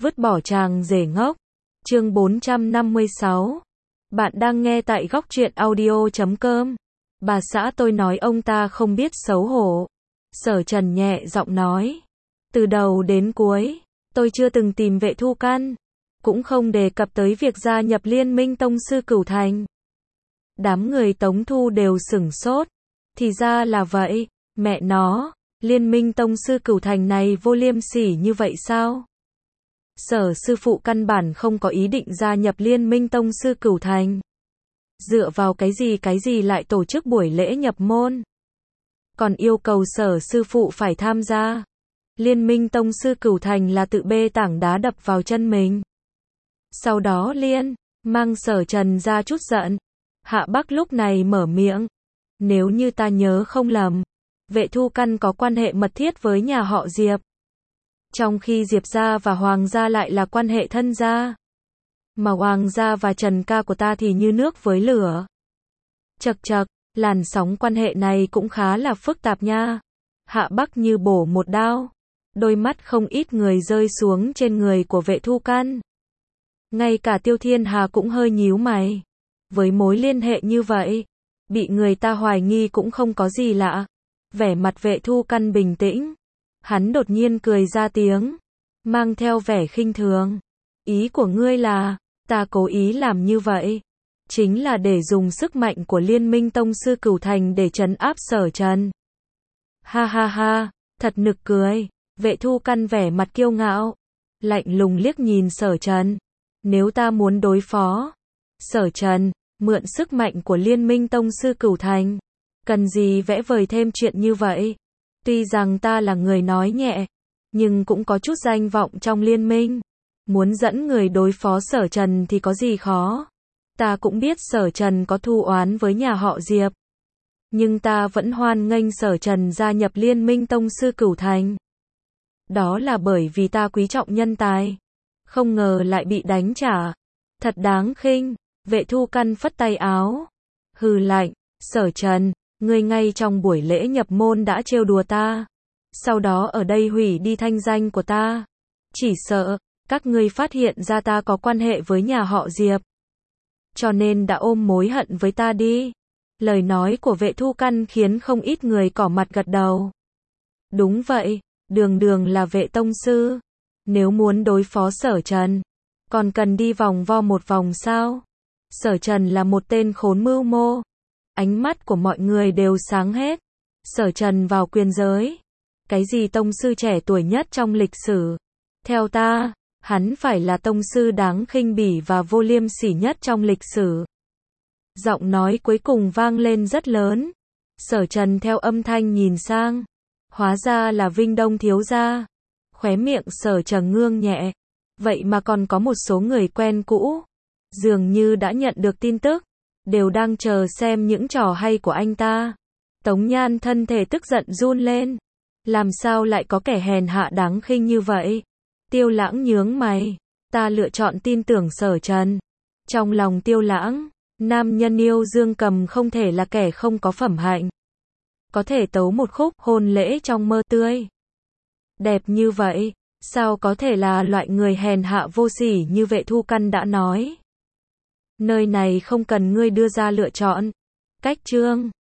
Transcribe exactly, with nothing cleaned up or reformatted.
Vứt bỏ chàng rể ngốc. Chương bốn trăm năm mươi sáu. Bạn đang nghe tại góc truyện audio chấm com. Bà xã tôi nói ông ta không biết xấu hổ. Sở Trần nhẹ giọng nói. Từ đầu đến cuối, tôi chưa từng tìm Vệ Thu Căn, cũng không đề cập tới việc gia nhập Liên minh Tông sư Cửu Thành. Đám người Tống Thu đều sửng sốt. Thì ra là vậy, mẹ nó, Liên minh Tông sư Cửu Thành này vô liêm sỉ như vậy sao? Sở sư phụ căn bản không có ý định gia nhập Liên minh Tông sư Cửu Thành. Dựa vào cái gì cái gì lại tổ chức buổi lễ nhập môn? Còn yêu cầu sở sư phụ phải tham gia. Liên minh Tông sư Cửu Thành là tự bê tảng đá đập vào chân mình. Sau đó Liên, mang Sở Trần ra chút giận. Hạ Bắc lúc này mở miệng. Nếu như ta nhớ không lầm, Vệ Thu Căn có quan hệ mật thiết với nhà họ Diệp. Trong khi Diệp gia và Hoàng gia lại là quan hệ thân gia. Mà Hoàng gia và Trần ca của ta thì như nước với lửa. Chậc chậc, làn sóng quan hệ này cũng khá là phức tạp nha. Hạ Bắc như bổ một đao. Đôi mắt không ít người rơi xuống trên người của Vệ Thu Căn. Ngay cả Tiêu Thiên Hà cũng hơi nhíu mày. Với mối liên hệ như vậy, bị người ta hoài nghi cũng không có gì lạ. Vẻ mặt Vệ Thu Căn bình tĩnh. Hắn đột nhiên cười ra tiếng, mang theo vẻ khinh thường. Ý của ngươi là, ta cố ý làm như vậy, chính là để dùng sức mạnh của Liên minh Tông sư Cửu Thành để trấn áp Sở Trần. Ha ha ha, thật nực cười. Vệ Thu Căn vẻ mặt kiêu ngạo, lạnh lùng liếc nhìn Sở Trần. Nếu ta muốn đối phó Sở Trần, mượn sức mạnh của Liên minh Tông sư Cửu Thành, cần gì vẽ vời thêm chuyện như vậy? Tuy rằng ta là người nói nhẹ, nhưng cũng có chút danh vọng trong liên minh. Muốn dẫn người đối phó Sở Trần thì có gì khó. Ta cũng biết Sở Trần có thù oán với nhà họ Diệp. Nhưng ta vẫn hoan nghênh Sở Trần gia nhập Liên minh Tông sư Cửu Thành. Đó là bởi vì ta quý trọng nhân tài. Không ngờ lại bị đánh trả. Thật đáng khinh. Vệ Thu Căn phất tay áo. Hừ lạnh, Sở Trần, ngươi ngay trong buổi lễ nhập môn đã trêu đùa ta. Sau đó ở đây hủy đi thanh danh của ta. Chỉ sợ, các ngươi phát hiện ra ta có quan hệ với nhà họ Diệp. Cho nên đã ôm mối hận với ta đi. Lời nói của Vệ Thu Căn khiến không ít người cỏ mặt gật đầu. Đúng vậy, đường đường là Vệ tông sư. Nếu muốn đối phó Sở Trần, còn cần đi vòng vo một vòng sao? Sở Trần là một tên khốn mưu mô. Ánh mắt của mọi người đều sáng hết. Sở Trần vào quyền giới. Cái gì tông sư trẻ tuổi nhất trong lịch sử? Theo ta, hắn phải là tông sư đáng khinh bỉ và vô liêm sỉ nhất trong lịch sử. Giọng nói cuối cùng vang lên rất lớn. Sở Trần theo âm thanh nhìn sang. Hóa ra là Vinh Đông thiếu gia. Khóe miệng Sở Trần ngương nhẹ. Vậy mà còn có một số người quen cũ. Dường như đã nhận được tin tức. Đều đang chờ xem những trò hay của anh ta. Tống Nhan thân thể tức giận run lên. Làm sao lại có kẻ hèn hạ đáng khinh như vậy? Tiêu Lãng nhướng mày. Ta lựa chọn tin tưởng Sở Trần. Trong lòng Tiêu Lãng, nam nhân yêu Dương Cầm không thể là kẻ không có phẩm hạnh. Có thể tấu một khúc hôn lễ trong mơ tươi đẹp như vậy, sao có thể là loại người hèn hạ vô sỉ như Vệ Thu Căn đã nói. Nơi này không cần ngươi đưa ra lựa chọn. Cách chương